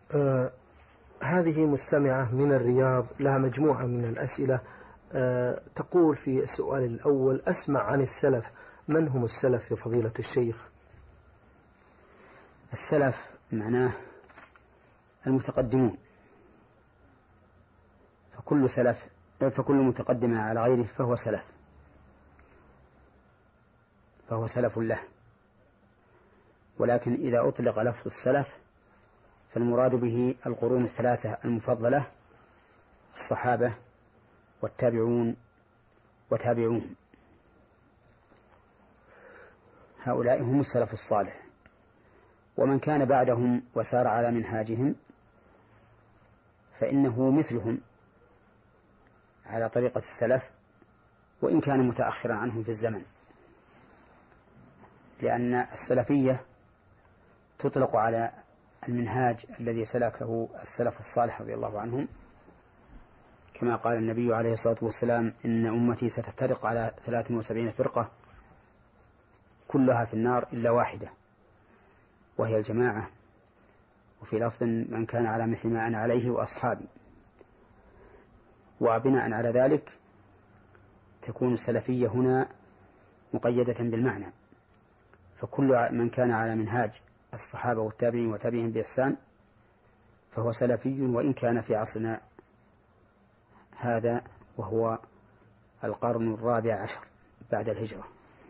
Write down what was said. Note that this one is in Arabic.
هذه مستمعة من الرياض لها مجموعة من الأسئلة. تقول في السؤال الأول: أسمع عن السلف، من هم السلف يا فضيلة الشيخ؟ السلف معناه المتقدمون، فكل متقدم على غيره فهو سلف له. ولكن إذا أطلق لفظ السلف فالمراد به القرون الثلاثة المفضلة: الصحابة والتابعون وتابعوهم، هؤلاء هم السلف الصالح. ومن كان بعدهم وسار على منهاجهم فإنه مثلهم على طريقة السلف، وإن كان متأخرا عنهم في الزمن، لأن السلفية تطلق على المنهاج الذي سلكه السلف الصالح رضي الله عنهم، كما قال النبي عليه الصلاة والسلام: إن أمتي ستفترق على 73 فرقة كلها في النار إلا واحدة وهي الجماعة. وفي لفظ: من كان على مثل ما أنا عليه وأصحابي. وبناء على ذلك تكون السلفية هنا مقيدة بالمعنى، فكل من كان على منهاج الصحابة والتابعين وتابعين بإحسان فهو سلفي، وإن كان في عصرنا هذا وهو القرن 14 بعد الهجرة.